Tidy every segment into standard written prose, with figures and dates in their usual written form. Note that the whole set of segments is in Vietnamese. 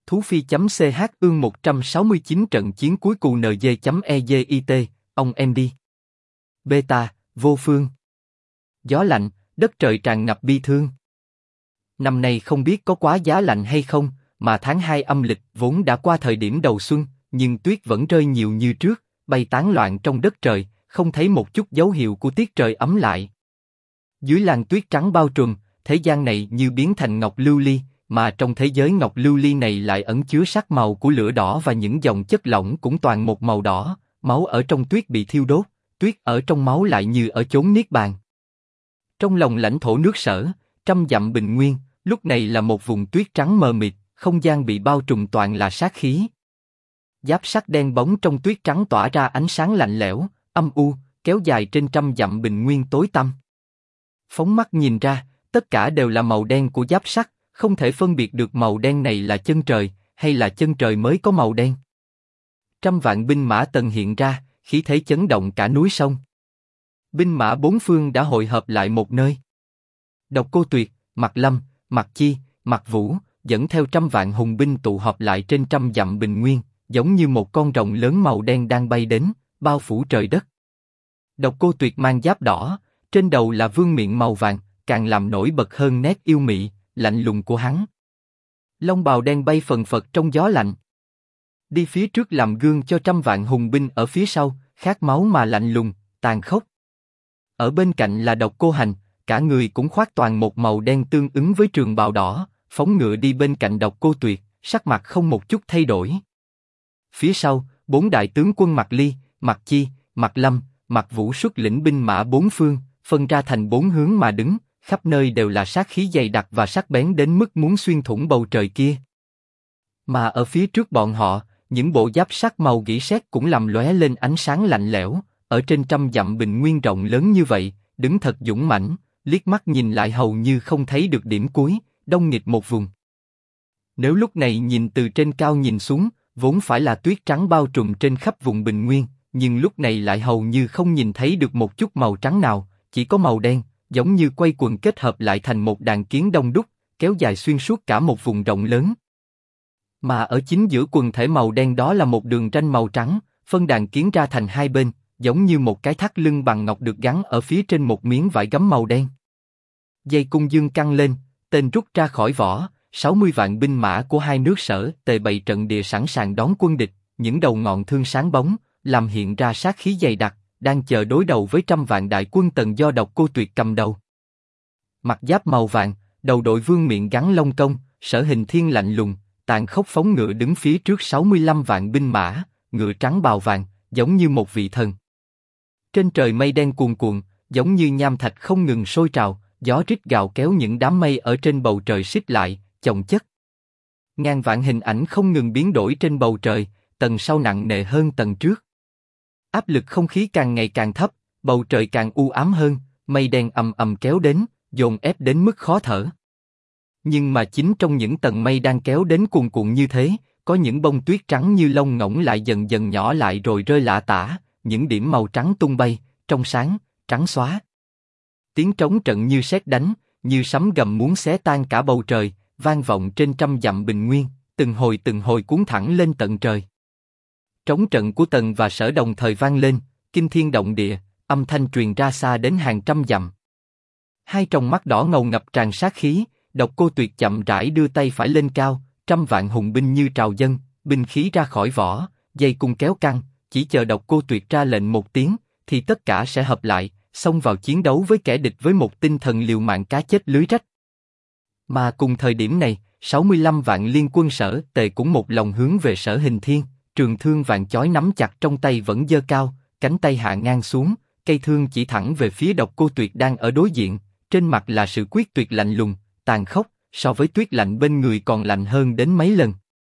Thú Phi.ch ương 169 trận chiến cuối cùng NG.EGIT, ông em đi. Beta, vô phương. Gió lạnh, đất trời tràn ngập bi thương. Năm nay không biết có quá giá lạnh hay không, mà tháng 2 âm lịch vốn đã qua thời điểm đầu xuân, nhưng tuyết vẫn rơi nhiều như trước, bay tán loạn trong đất trời, không thấy một chút dấu hiệu của tiết trời ấm lại. Dưới làn tuyết trắng bao trùm, thế gian này như biến thành ngọc lưu ly, mà trong thế giới ngọc lưu ly này lại ẩn chứa sắc màu của lửa đỏ và những dòng chất lỏng cũng toàn một màu đỏ, máu ở trong tuyết bị thiêu đốt, tuyết ở trong máu lại như ở chốn niết bàn. Trong lòng lãnh thổ nước Sở, trăm dặm bình nguyên, lúc này là một vùng tuyết trắng mờ mịt, không gian bị bao trùm toàn là sát khí. Giáp sắt đen bóng trong tuyết trắng tỏa ra ánh sáng lạnh lẽo, âm u, kéo dài trên trăm dặm bình nguyên tối tăm. Phóng mắt nhìn ra, tất cả đều là màu đen của giáp sắt, không thể phân biệt được màu đen này là chân trời, hay là chân trời mới có màu đen. Trăm vạn binh mã tần hiện ra, khí thế chấn động cả núi sông. Binh mã bốn phương đã hội hợp lại một nơi. Độc Cô Tuyệt, Mạc Lâm, Mạc Chi, Mạc Vũ dẫn theo trăm vạn hùng binh tụ họp lại trên trăm dặm bình nguyên, giống như một con rồng lớn màu đen đang bay đến, bao phủ trời đất. Độc Cô Tuyệt mang giáp đỏ, trên đầu là vương miện màu vàng, càng làm nổi bật hơn nét yêu mị, lạnh lùng của hắn. Long bào đen bay phần phật trong gió lạnh. Đi phía trước làm gương cho trăm vạn hùng binh ở phía sau, khát máu mà lạnh lùng, tàn khốc. Ở bên cạnh là Độc Cô Hành, cả người cũng khoác toàn một màu đen tương ứng với trường bào đỏ, phóng ngựa đi bên cạnh Độc Cô Tuyệt, sắc mặt không một chút thay đổi. Phía sau, bốn đại tướng quân Mạc Ly, Mạc Chi, Mạc Lâm, Mạc Vũ xuất lĩnh binh mã bốn phương, phân ra thành bốn hướng mà đứng, khắp nơi đều là sát khí dày đặc và sắc bén đến mức muốn xuyên thủng bầu trời kia. Mà ở phía trước bọn họ, những bộ giáp sắt màu gỉ sét cũng làm lóe lên ánh sáng lạnh lẽo. Ở trên trăm dặm bình nguyên rộng lớn như vậy, đứng thật dũng mãnh, liếc mắt nhìn lại hầu như không thấy được điểm cuối, đông nghịt một vùng. Nếu lúc này nhìn từ trên cao nhìn xuống, vốn phải là tuyết trắng bao trùm trên khắp vùng bình nguyên, nhưng lúc này lại hầu như không nhìn thấy được một chút màu trắng nào, chỉ có màu đen, giống như quay quần kết hợp lại thành một đàn kiến đông đúc, kéo dài xuyên suốt cả một vùng rộng lớn. Mà ở chính giữa quần thể màu đen đó là một đường ranh màu trắng, phân đàn kiến ra thành hai bên, giống như một cái thắt lưng bằng ngọc được gắn ở phía trên một miếng vải gấm màu đen. Dây cung dương căng lên, tên rút ra khỏi vỏ, 60 vạn binh mã của hai nước Sở Tề bày trận địa sẵn sàng đón quân địch, những đầu ngọn thương sáng bóng, làm hiện ra sát khí dày đặc, đang chờ đối đầu với trăm vạn đại quân Tần do Độc Cô Tuyệt cầm đầu. Mặc giáp màu vàng, đầu đội vương miện gắn lông công, Sở Hình Thiên lạnh lùng, tàn khốc phóng ngựa đứng phía trước 65 vạn binh mã, ngựa trắng bào vàng, giống như một vị thần. Trên trời mây đen cuồn cuộn, giống như nham thạch không ngừng sôi trào, gió rít gào kéo những đám mây ở trên bầu trời xích lại, chồng chất. Ngàn vạn hình ảnh không ngừng biến đổi trên bầu trời, tầng sau nặng nề hơn tầng trước. Áp lực không khí càng ngày càng thấp, bầu trời càng u ám hơn, mây đen ầm ầm kéo đến, dồn ép đến mức khó thở. Nhưng mà chính trong những tầng mây đang kéo đến cuồn cuộn như thế, có những bông tuyết trắng như lông ngỗng lại dần dần nhỏ lại rồi rơi lả tả, những điểm màu trắng tung bay, trong sáng, trắng xóa. Tiếng trống trận như sét đánh, như sấm gầm muốn xé tan cả bầu trời, vang vọng trên trăm dặm bình nguyên, từng hồi cuốn thẳng lên tận trời. Trống trận của Tần và Sở đồng thời vang lên, kinh thiên động địa, âm thanh truyền ra xa đến hàng trăm dặm. Hai tròng mắt đỏ ngầu ngập tràn sát khí, Độc Cô Tuyệt chậm rãi đưa tay phải lên cao, trăm vạn hùng binh như trào dâng, binh khí ra khỏi vỏ, dây cung kéo căng, chỉ chờ Độc Cô Tuyệt ra lệnh một tiếng, thì tất cả sẽ hợp lại, xông vào chiến đấu với kẻ địch với một tinh thần liều mạng cá chết lưới rách. Mà cùng thời điểm này, 65 vạn liên quân Sở Tề cũng một lòng hướng về Sở Hình Thiên, trường thương vàng chói nắm chặt trong tay vẫn giơ cao, cánh tay hạ ngang xuống, cây thương chỉ thẳng về phía Độc Cô Tuyệt đang ở đối diện, trên mặt là sự quyết tuyệt lạnh lùng, tàn khốc, so với tuyết lạnh bên người còn lạnh hơn đến mấy lần.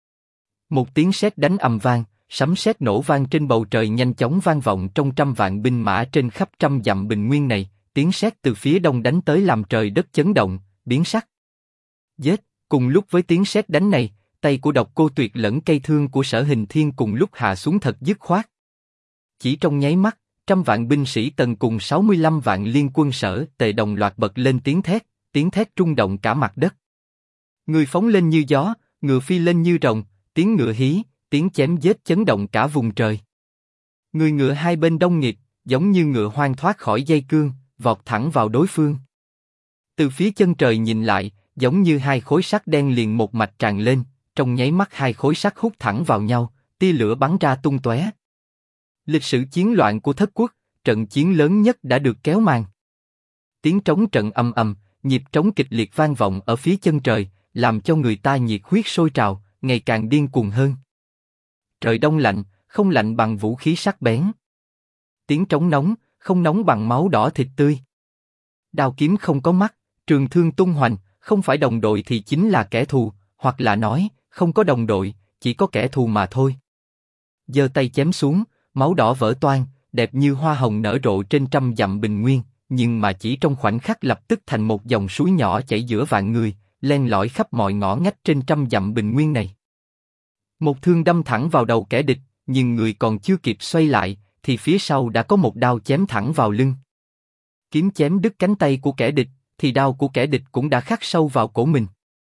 Một tiếng sét đánh ầm vang, sấm sét nổ vang trên bầu trời nhanh chóng vang vọng trong trăm vạn binh mã trên khắp trăm dặm bình nguyên này, tiếng sét từ phía đông đánh tới làm trời đất chấn động, biến sắc. Giết! Cùng lúc với tiếng sét đánh này, tay của Độc Cô Tuyệt lẫn cây thương của Sở Hình Thiên cùng lúc hạ xuống thật dứt khoát. Chỉ trong nháy mắt, trăm vạn binh sĩ Tần cùng 65 vạn liên quân Sở Tề đồng loạt bật lên tiếng thét rung động cả mặt đất. Người phóng lên như gió, Ngựa phi lên như rồng, tiếng ngựa hí, tiếng chém giết chấn động cả vùng trời. Người ngựa hai bên đông nghịt, giống như ngựa hoang thoát khỏi dây cương, vọt thẳng vào đối phương. Từ phía chân trời nhìn lại, giống như hai khối sắt đen liền một mạch tràn lên, trong nháy mắt hai khối sắt hút thẳng vào nhau, tia lửa bắn ra tung tóe. Lịch sử chiến loạn của thất quốc, trận chiến lớn nhất đã được kéo màn. Tiếng trống trận ầm ầm, nhịp trống kịch liệt vang vọng ở phía chân trời, làm cho người ta nhiệt huyết sôi trào, ngày càng điên cuồng hơn. Trời đông lạnh, không lạnh bằng vũ khí sắc bén. Tiếng trống nóng, không nóng bằng máu đỏ thịt tươi. Đao kiếm không có mắt, trường thương tung hoành, không phải đồng đội thì chính là kẻ thù, hoặc là nói, không có đồng đội, chỉ có kẻ thù mà thôi. Giơ tay chém xuống, máu đỏ vỡ toang, đẹp như hoa hồng nở rộ trên trăm dặm bình nguyên, nhưng mà chỉ trong khoảnh khắc lập tức thành một dòng suối nhỏ chảy giữa vạn người, len lỏi khắp mọi ngõ ngách trên trăm dặm bình nguyên này. Một thương đâm thẳng vào đầu kẻ địch, nhưng người còn chưa kịp xoay lại, thì phía sau đã có một đao chém thẳng vào lưng. Kiếm chém đứt cánh tay của kẻ địch, thì đao của kẻ địch cũng đã khắc sâu vào cổ mình.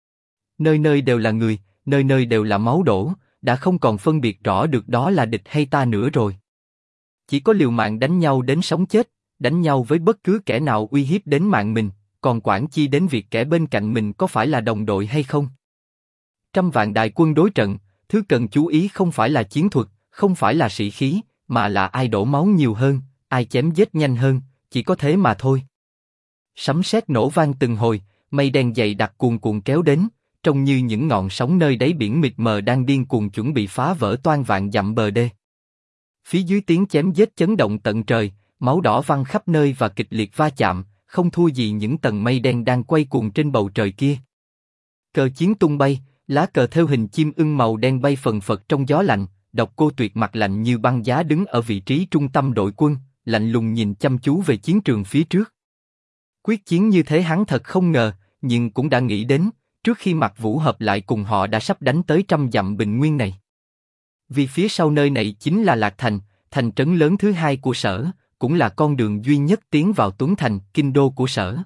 Nơi nơi đều là người, nơi nơi đều là máu đổ, đã không còn phân biệt rõ được đó là địch hay ta nữa rồi. Chỉ có liều mạng đánh nhau đến sống chết, đánh nhau với bất cứ kẻ nào uy hiếp đến mạng mình, còn quản chi đến việc kẻ bên cạnh mình có phải là đồng đội hay không. Trăm vạn đại quân đối trận, thứ cần chú ý không phải là chiến thuật, không phải là sĩ khí, mà là ai đổ máu nhiều hơn, ai chém giết nhanh hơn, chỉ có thế mà thôi. Sấm sét nổ vang từng hồi, mây đen dày đặc cuồn cuộn kéo đến, trông như những ngọn sóng nơi đáy biển mịt mờ đang điên cuồng chuẩn bị phá vỡ toang vạn dặm bờ đê. Phía dưới tiếng chém giết chấn động tận trời, máu đỏ văng khắp nơi và kịch liệt va chạm, không thua gì những tầng mây đen đang quay cuồng trên bầu trời kia. Cờ chiến tung bay, lá cờ theo hình chim ưng màu đen bay phần phật trong gió lạnh. Độc Cô Tuyệt mặt lạnh như băng giá đứng ở vị trí trung tâm đội quân, lạnh lùng nhìn chăm chú về chiến trường phía trước. Quyết chiến như thế hắn thật không ngờ, nhưng cũng đã nghĩ đến, trước khi Mạc Vũ hợp lại cùng họ đã sắp đánh tới trăm dặm bình nguyên này. Vì phía sau nơi này chính là Lạc Thành, thành trấn lớn thứ hai của Sở, cũng là con đường duy nhất tiến vào Tuấn Thành, kinh đô của Sở.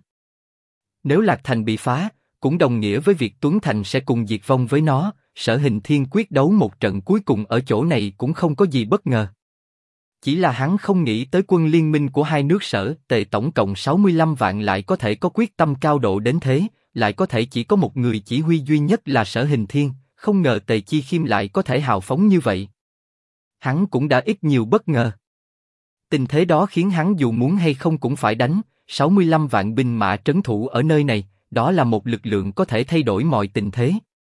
Nếu Lạc Thành bị phá, cũng đồng nghĩa với việc Tuấn Thành sẽ cùng diệt vong với nó. Sở Hình Thiên quyết đấu một trận cuối cùng ở chỗ này cũng không có gì bất ngờ. Chỉ là hắn không nghĩ tới quân liên minh của hai nước Sở Tề tổng cộng 65 vạn lại có thể có quyết tâm cao độ đến thế, lại có thể chỉ có một người chỉ huy duy nhất là Sở Hình Thiên, không ngờ Tề Chi Khiêm lại có thể hào phóng như vậy. Hắn cũng đã ít nhiều bất ngờ. Tình thế đó khiến hắn dù muốn hay không cũng phải đánh, 65 vạn binh mã trấn thủ ở nơi này, đó là một lực lượng có thể thay đổi mọi tình thế.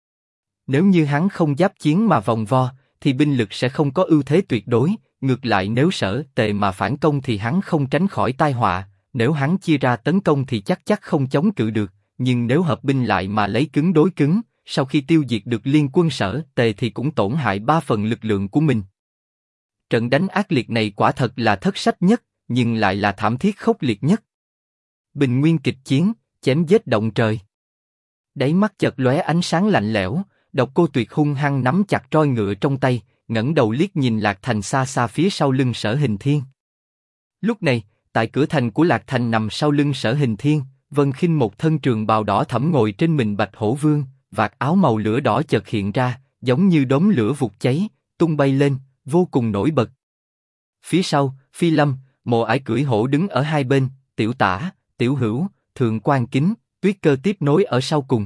Nếu như hắn không giáp chiến mà vòng vo, thì binh lực sẽ không có ưu thế tuyệt đối. Ngược lại nếu Sở Tề mà phản công thì hắn không tránh khỏi tai họa. Nếu hắn chia ra tấn công thì chắc không chống cự được. Nhưng nếu hợp binh lại mà lấy cứng đối cứng, sau khi tiêu diệt được liên quân Sở Tề thì cũng tổn hại 3 phần lực lượng của mình. Trận đánh ác liệt này quả thật là thất sách nhất, nhưng lại là thảm thiết khốc liệt nhất. Bình nguyên kịch chiến, chém giết động trời. Đáy mắt chợt lóe ánh sáng lạnh lẽo. Độc Cô Tuyệt hung hăng nắm chặt roi ngựa trong tay, ngẩng đầu liếc nhìn Lạc Thành xa xa phía sau lưng Sở Hình Thiên. Lúc này, tại cửa thành của Lạc Thành nằm sau lưng Sở Hình Thiên, Vân Khinh một thân trường bào đỏ thẫm ngồi trên mình Bạch Hổ Vương, vạt áo màu lửa đỏ chợt hiện ra, giống như đốm lửa vụt cháy, tung bay lên, vô cùng nổi bật. Phía sau, Phi Lâm, Mộ Ải cưỡi hổ đứng ở hai bên, Tiểu Tả, Tiểu Hữu, Thượng Quan Kính, Tuyết Cơ tiếp nối ở sau cùng.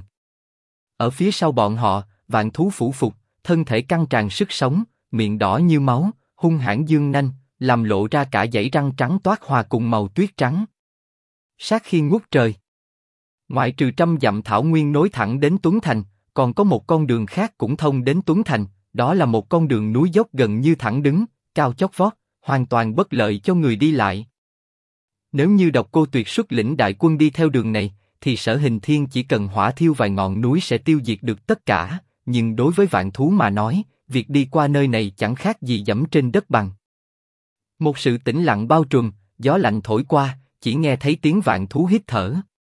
Ở phía sau bọn họ, vạn thú phủ phục, thân thể căng tràn sức sống, miệng đỏ như máu, hung hãn dương nanh, làm lộ ra cả dãy răng trắng toát hòa cùng màu tuyết trắng. Sát khí ngút trời. Ngoại trừ trăm dặm thảo nguyên nối thẳng đến Tuấn Thành, còn có một con đường khác cũng thông đến Tuấn Thành, đó là một con đường núi dốc gần như thẳng đứng, cao chót vót, hoàn toàn bất lợi cho người đi lại. Nếu như Độc Cô Tuyệt xuất lĩnh đại quân đi theo đường này, thì Sở Hình Thiên chỉ cần hỏa thiêu vài ngọn núi sẽ tiêu diệt được tất cả, nhưng đối với vạn thú mà nói, việc đi qua nơi này chẳng khác gì dẫm trên đất bằng. Một sự tĩnh lặng bao trùm, gió lạnh thổi qua, chỉ nghe thấy tiếng vạn thú hít thở.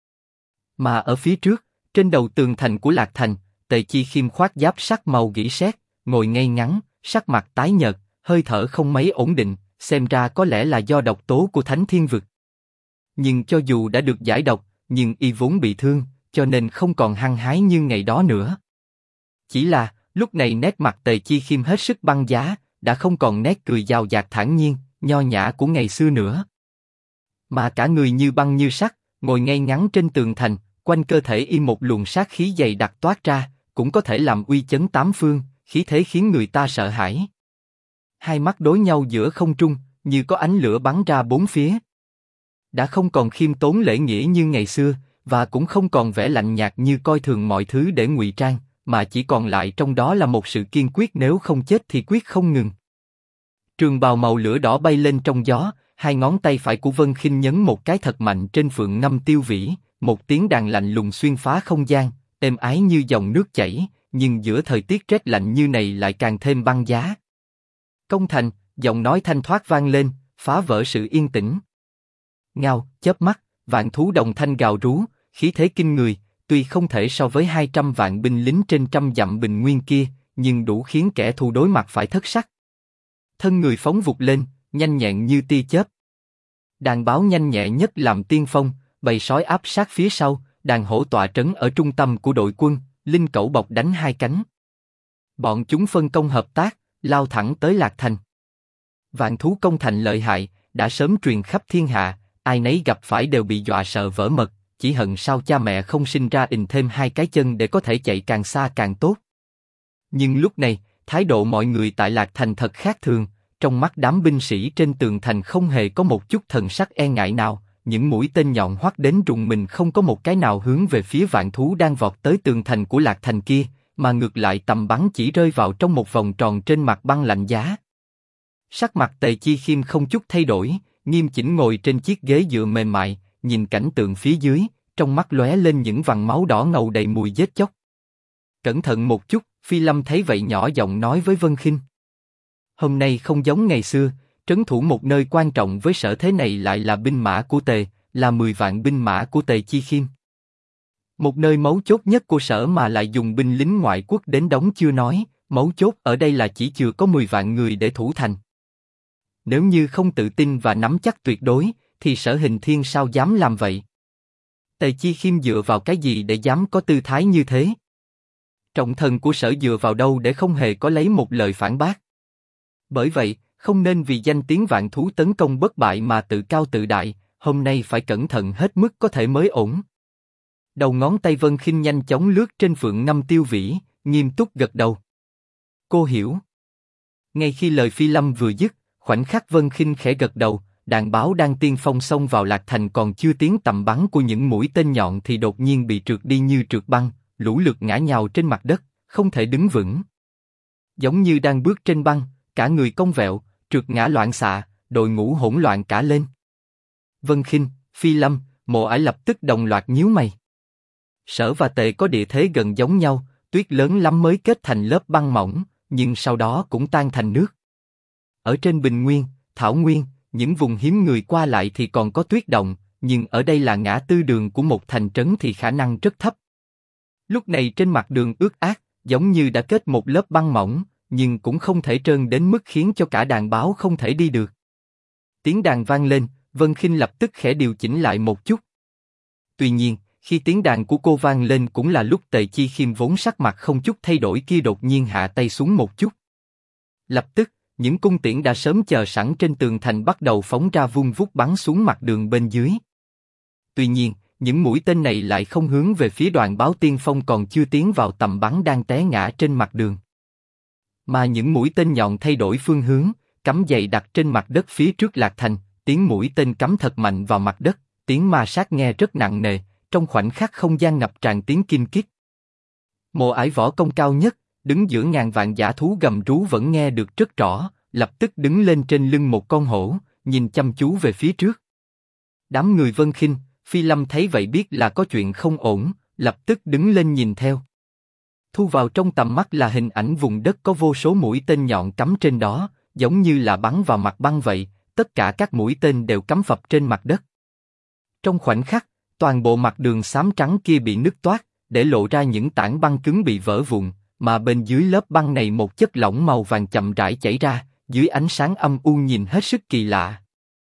Mà ở phía trước, trên đầu tường thành của Lạc Thành, Tề Chi Khiêm khoác giáp sắt màu gỉ sét, ngồi ngay ngắn, sắc mặt tái nhợt, hơi thở không mấy ổn định, xem ra có lẽ là do độc tố của Thánh Thiên Vực. Nhưng cho dù đã được giải độc, nhưng y vốn bị thương, cho nên không còn hăng hái như ngày đó nữa. Chỉ là, lúc này nét mặt Tề Chi Khiêm hết sức băng giá, đã không còn nét cười giàu dạt thản nhiên, nho nhã của ngày xưa nữa. Mà cả người như băng như sắt, ngồi ngay ngắn trên tường thành, quanh cơ thể im một luồng sát khí dày đặc toát ra, cũng có thể làm uy chấn tám phương, khí thế khiến người ta sợ hãi. Hai mắt đối nhau giữa không trung, như có ánh lửa bắn ra bốn phía. Đã không còn khiêm tốn lễ nghĩa như ngày xưa, và cũng không còn vẻ lạnh nhạt như coi thường mọi thứ để ngụy trang, mà chỉ còn lại trong đó là một sự kiên quyết, nếu không chết thì quyết không ngừng. Trường bào màu lửa đỏ bay lên trong gió, hai ngón tay phải của Vân Khinh nhấn một cái thật mạnh trên phượng ngâm tiêu vĩ, một tiếng đàn lạnh lùng xuyên phá không gian, êm ái như dòng nước chảy, nhưng giữa thời tiết rét lạnh như này lại càng thêm băng giá. Công thành, giọng nói thanh thoát vang lên, phá vỡ sự yên tĩnh. Ngao, chớp mắt, vạn thú đồng thanh gào rú, khí thế kinh người, tuy không thể so với 200 vạn binh lính trên trăm dặm bình nguyên kia, nhưng đủ khiến kẻ thù đối mặt phải thất sắc. Thân người phóng vụt lên, nhanh nhẹn như tia chớp. Đàn báo nhanh nhẹ nhất làm tiên phong, bầy sói áp sát phía sau, đàn hổ tọa trấn ở trung tâm của đội quân, linh cẩu bọc đánh hai cánh. Bọn chúng phân công hợp tác, lao thẳng tới Lạc Thành. Vạn thú công thành lợi hại, đã sớm truyền khắp thiên hạ, ai nấy gặp phải đều bị dọa sợ vỡ mật, chỉ hận sao cha mẹ không sinh ra ình thêm hai cái chân để có thể chạy càng xa càng tốt. Nhưng lúc này, thái độ mọi người tại Lạc Thành thật khác thường, trong mắt đám binh sĩ trên tường thành không hề có một chút thần sắc e ngại nào, những mũi tên nhọn hoắt đến rùng mình không có một cái nào hướng về phía vạn thú đang vọt tới tường thành của Lạc Thành kia, mà ngược lại tầm bắn chỉ rơi vào trong một vòng tròn trên mặt băng lạnh giá. Sắc mặt Tề Chi Khiêm không chút thay đổi, nghiêm chỉnh ngồi trên chiếc ghế dựa mềm mại, nhìn cảnh tượng phía dưới, trong mắt lóe lên những vằn máu đỏ ngầu đầy mùi giết chóc. Cẩn thận một chút, Phi Lâm thấy vậy nhỏ giọng nói với Vân Khinh. Hôm nay không giống ngày xưa, trấn thủ một nơi quan trọng với sở thế này lại là binh mã của Tề, là 10 vạn binh mã của Tề Chi Khiêm. Một nơi mấu chốt nhất của sở mà lại dùng binh lính ngoại quốc đến đóng chưa nói, mấu chốt ở đây là chỉ chừa có 10 vạn người để thủ thành. Nếu như không tự tin và nắm chắc tuyệt đối, thì Sở Hình Thiên sao dám làm vậy? Tề Chi Khiêm dựa vào cái gì để dám có tư thái như thế? Trọng thần của Sở dựa vào đâu để không hề có lấy một lời phản bác? Bởi vậy, không nên vì danh tiếng vạn thú tấn công bất bại mà tự cao tự đại, hôm nay phải cẩn thận hết mức có thể mới ổn. Đầu ngón tay Vân Khinh nhanh chóng lướt trên phượng ngâm tiêu vĩ, nghiêm túc gật đầu. Cô hiểu. Ngay khi lời Phi Lâm vừa dứt, khoảnh khắc Vân Khinh khẽ gật đầu, đàn báo đang tiên phong xông vào Lạc Thành còn chưa tiến tầm bắn của những mũi tên nhọn thì đột nhiên bị trượt đi như trượt băng, lũ lượt ngã nhào trên mặt đất, không thể đứng vững. Giống như đang bước trên băng, cả người cong vẹo, trượt ngã loạn xạ, đội ngũ hỗn loạn cả lên. Vân Khinh, Phi Lâm, Mộ Ải lập tức đồng loạt nhíu mày. Sở và Tề có địa thế gần giống nhau, tuyết lớn lắm mới kết thành lớp băng mỏng, nhưng sau đó cũng tan thành nước. Ở trên bình nguyên, thảo nguyên, những vùng hiếm người qua lại thì còn có tuyết động, nhưng ở đây là ngã tư đường của một thành trấn thì khả năng rất thấp. Lúc này trên mặt đường ướt át, giống như đã kết một lớp băng mỏng, nhưng cũng không thể trơn đến mức khiến cho cả đàn báo không thể đi được. Tiếng đàn vang lên, Vân Khinh lập tức khẽ điều chỉnh lại một chút. Tuy nhiên, khi tiếng đàn của cô vang lên cũng là lúc Tề Chi Khiêm vốn sắc mặt không chút thay đổi kia đột nhiên hạ tay xuống một chút. Lập tức, những cung tiễn đã sớm chờ sẵn trên tường thành bắt đầu phóng ra vung vút bắn xuống mặt đường bên dưới. Tuy nhiên, những mũi tên này lại không hướng về phía đoàn báo tiên phong còn chưa tiến vào tầm bắn đang té ngã trên mặt đường. Mà những mũi tên nhọn thay đổi phương hướng, cắm dày đặt trên mặt đất phía trước Lạc Thành, tiếng mũi tên cắm thật mạnh vào mặt đất, tiếng ma sát nghe rất nặng nề, trong khoảnh khắc không gian ngập tràn tiếng kim kít. Mộ Ải võ công cao nhất, đứng giữa ngàn vạn dã thú gầm rú vẫn nghe được rất rõ, lập tức đứng lên trên lưng một con hổ, nhìn chăm chú về phía trước. Đám người Vân Khinh, Phi Lâm thấy vậy biết là có chuyện không ổn, lập tức đứng lên nhìn theo. Thu vào trong tầm mắt là hình ảnh vùng đất có vô số mũi tên nhọn cắm trên đó, giống như là bắn vào mặt băng vậy, tất cả các mũi tên đều cắm phập trên mặt đất. Trong khoảnh khắc, toàn bộ mặt đường xám trắng kia bị nứt toác, để lộ ra những tảng băng cứng bị vỡ vụn, mà bên dưới lớp băng này một chất lỏng màu vàng chậm rãi chảy ra, dưới ánh sáng âm u nhìn hết sức kỳ lạ.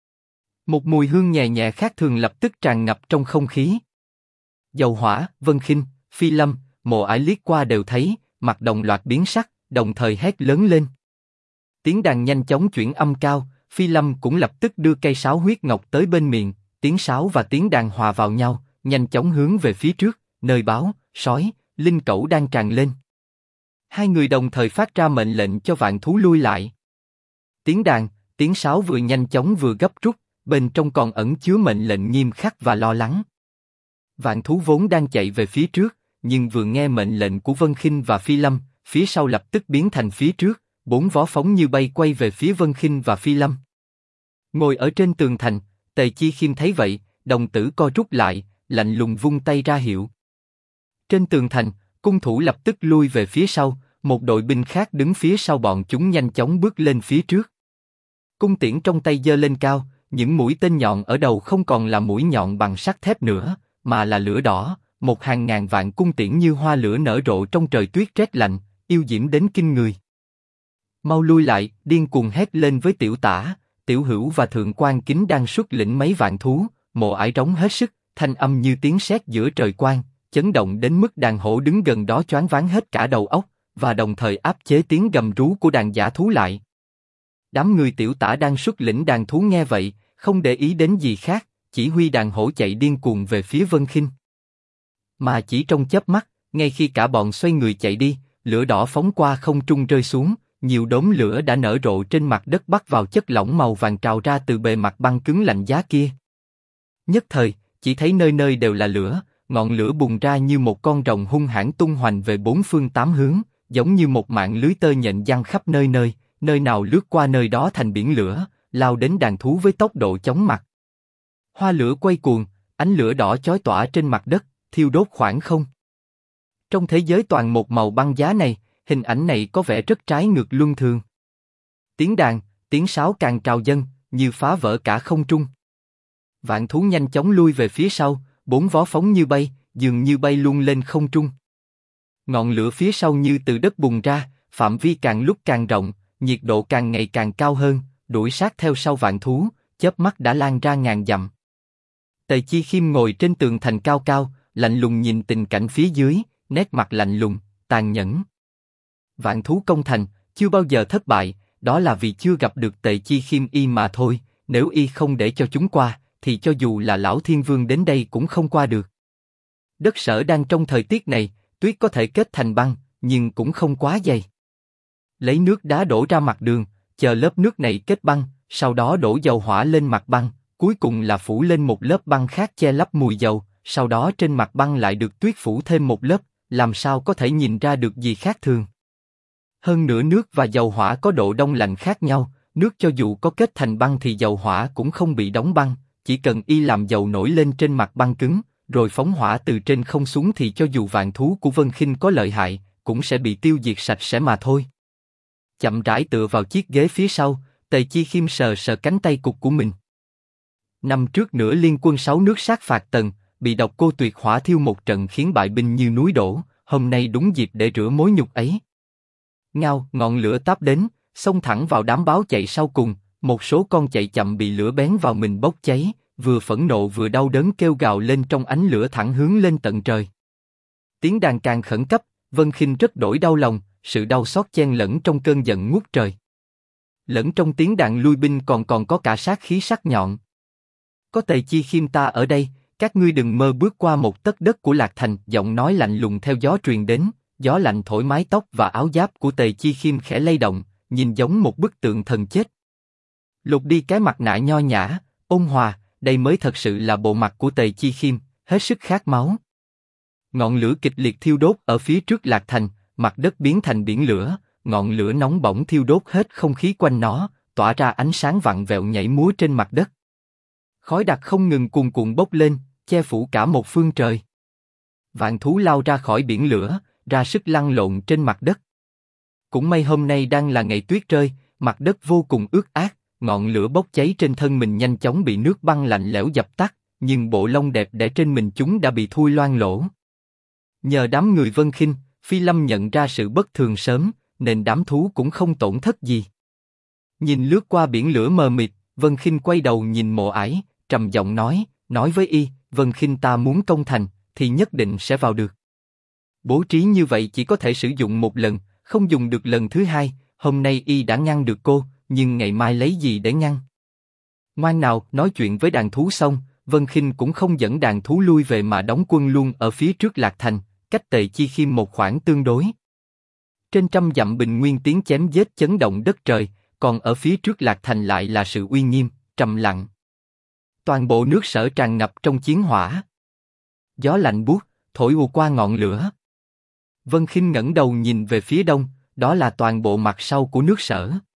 Một mùi hương nhẹ nhẹ khác thường lập tức tràn ngập trong không khí. Dầu hỏa, Vân Khinh, Phi Lâm, Mộ Ải liếc qua đều thấy, mặt đồng loạt biến sắc, đồng thời hét lớn lên. Tiếng đàn nhanh chóng chuyển âm cao, Phi Lâm cũng lập tức đưa cây sáo huyết ngọc tới bên miệng, tiếng sáo và tiếng đàn hòa vào nhau, nhanh chóng hướng về phía trước, nơi báo, sói, linh cẩu đang tràn lên. Hai người đồng thời phát ra mệnh lệnh cho vạn thú lui lại. Tiếng đàn, tiếng sáo vừa nhanh chóng vừa gấp rút, bên trong còn ẩn chứa mệnh lệnh nghiêm khắc và lo lắng. Vạn thú vốn đang chạy về phía trước, nhưng vừa nghe mệnh lệnh của Vân Khinh và Phi Lâm, phía sau lập tức biến thành phía trước, bốn vó phóng như bay quay về phía Vân Khinh và Phi Lâm. Ngồi ở trên tường thành, Tề Chi Khiêm thấy vậy, đồng tử co rút lại, lạnh lùng vung tay ra hiệu. Trên tường thành, cung thủ lập tức lui về phía sau, một đội binh khác đứng phía sau bọn chúng nhanh chóng bước lên phía trước. Cung tiễn trong tay giơ lên cao, những mũi tên nhọn ở đầu không còn là mũi nhọn bằng sắt thép nữa, mà là lửa đỏ, một hàng ngàn vạn cung tiễn như hoa lửa nở rộ trong trời tuyết rét lạnh, yêu diễm đến kinh người. Mau lui lại, điên cuồng hét lên với Tiểu Tả, Tiểu Hữu và Thượng Quan Kính đang xuất lĩnh mấy vạn thú, Mộ Ải rống hết sức, thanh âm như tiếng sét giữa trời quang, chấn động đến mức đàn hổ đứng gần đó choáng váng hết cả đầu óc, và đồng thời áp chế tiếng gầm rú của đàn dã thú lại. Đám người Tiểu Tả đang xuất lĩnh đàn thú nghe vậy, không để ý đến gì khác, chỉ huy đàn hổ chạy điên cuồng về phía Vân Khinh. Mà chỉ trong chớp mắt, ngay khi cả bọn xoay người chạy đi, lửa đỏ phóng qua không trung rơi xuống, nhiều đốm lửa đã nở rộ trên mặt đất bắt vào chất lỏng màu vàng trào ra từ bề mặt băng cứng lạnh giá kia. Nhất thời, chỉ thấy nơi nơi đều là lửa, ngọn lửa bùng ra như một con rồng hung hãn tung hoành về bốn phương tám hướng, giống như một mạng lưới tơ nhện giăng khắp nơi nơi, nơi nào lướt qua nơi đó thành biển lửa, lao đến đàn thú với tốc độ chóng mặt. Hoa lửa quay cuồng, ánh lửa đỏ chói tỏa trên mặt đất, thiêu đốt khoảng không. Trong thế giới toàn một màu băng giá này, hình ảnh này có vẻ rất trái ngược luân thường. Tiếng đàn, tiếng sáo càng trào dâng, như phá vỡ cả không trung. Vạn thú nhanh chóng lui về phía sau, bốn vó phóng như bay, dường như bay luôn lên không trung. Ngọn lửa phía sau như từ đất bùng ra, phạm vi càng lúc càng rộng, nhiệt độ càng ngày càng cao hơn, đuổi sát theo sau vạn thú, chớp mắt đã lan ra ngàn dặm. Tề Chi Khiêm ngồi trên tường thành cao cao, lạnh lùng nhìn tình cảnh phía dưới, nét mặt lạnh lùng, tàn nhẫn. Vạn thú công thành, chưa bao giờ thất bại, đó là vì chưa gặp được Tề Chi Khiêm y mà thôi. Nếu y không để cho chúng qua, thì cho dù là lão Thiên Vương đến đây cũng không qua được. Đất Sở đang trong thời tiết này, tuyết có thể kết thành băng, nhưng cũng không quá dày. Lấy nước đá đổ ra mặt đường, chờ lớp nước này kết băng, sau đó đổ dầu hỏa lên mặt băng, cuối cùng là phủ lên một lớp băng khác che lấp mùi dầu, sau đó trên mặt băng lại được tuyết phủ thêm một lớp, làm sao có thể nhìn ra được gì khác thường. Hơn nữa nước và dầu hỏa có độ đông lạnh khác nhau, nước cho dù có kết thành băng thì dầu hỏa cũng không bị đóng băng, chỉ cần y làm dầu nổi lên trên mặt băng cứng, rồi phóng hỏa từ trên không xuống thì cho dù vạn thú của Vân Khinh có lợi hại, cũng sẽ bị tiêu diệt sạch sẽ mà thôi. Chậm rãi tựa vào chiếc ghế phía sau, Tề Chi Khiêm sờ sờ cánh tay cụt của mình. Năm trước nữa liên quân 6 nước sát phạt Tần, bị độc cô tuyệt hỏa thiêu một trận khiến bại binh như núi đổ, hôm nay đúng dịp để rửa mối nhục ấy. Ngao, ngọn lửa táp đến, xông thẳng vào đám báo chạy sau cùng, một số con chạy chậm bị lửa bén vào mình bốc cháy, vừa phẫn nộ vừa đau đớn kêu gào lên trong ánh lửa thẳng hướng lên tận trời. Tiếng đàn càng khẩn cấp, Vân Khinh rất đổi đau lòng, sự đau xót chen lẫn trong cơn giận ngút trời. Lẫn trong tiếng đàn lui binh còn có cả sát khí sắc nhọn. Có Tề Chi Khiêm ta ở đây, các ngươi đừng mơ bước qua một tấc đất của Lạc Thành. Giọng nói lạnh lùng theo gió truyền đến, gió lạnh thổi mái tóc và áo giáp của Tề Chi Khiêm khẽ lay động, nhìn giống một bức tượng thần chết. Lột đi cái mặt nạ nho nhã, ôn hòa, đây mới thật sự là bộ mặt của Tề Chi Khiêm, hết sức khát máu. Ngọn lửa kịch liệt thiêu đốt ở phía trước Lạc Thành, mặt đất biến thành biển lửa, ngọn lửa nóng bỏng thiêu đốt hết không khí quanh nó, tỏa ra ánh sáng vặn vẹo nhảy múa trên mặt đất. Khói đặc không ngừng cuồn cuộn bốc lên, che phủ cả một phương trời. Vạn thú lao ra khỏi biển lửa, ra sức lăn lộn trên mặt đất. Cũng may hôm nay đang là ngày tuyết rơi, mặt đất vô cùng ướt át, ngọn lửa bốc cháy trên thân mình nhanh chóng bị nước băng lạnh lẽo dập tắt, nhưng bộ lông đẹp đẽ trên mình chúng đã bị thui loang lỗ. Nhờ đám người Vân Khinh, Phi Lâm nhận ra sự bất thường sớm, nên đám thú cũng không tổn thất gì. Nhìn lướt qua biển lửa mờ mịt, Vân Khinh quay đầu nhìn Mộ Ải, trầm giọng nói với y, Vân Khinh ta muốn công thành, thì nhất định sẽ vào được. Bố trí như vậy chỉ có thể sử dụng một lần, không dùng được lần thứ hai. Hôm nay y đã ngăn được cô, nhưng ngày mai lấy gì để ngăn? Ngoan nào, nói chuyện với đàn thú xong, Vân Khinh cũng không dẫn đàn thú lui về mà đóng quân luôn ở phía trước Lạc Thành, cách Tề Chi Khiêm một khoảng tương đối. Trên trăm dặm bình nguyên tiếng chém giết chấn động đất trời, còn ở phía trước Lạc Thành lại là sự uy nghiêm, trầm lặng. Toàn bộ nước Sở tràn ngập trong chiến hỏa. Gió lạnh buốt thổi ùa qua ngọn lửa. Vân Khinh ngẩng đầu nhìn về phía đông, đó là toàn bộ mặt sau của nước Sở.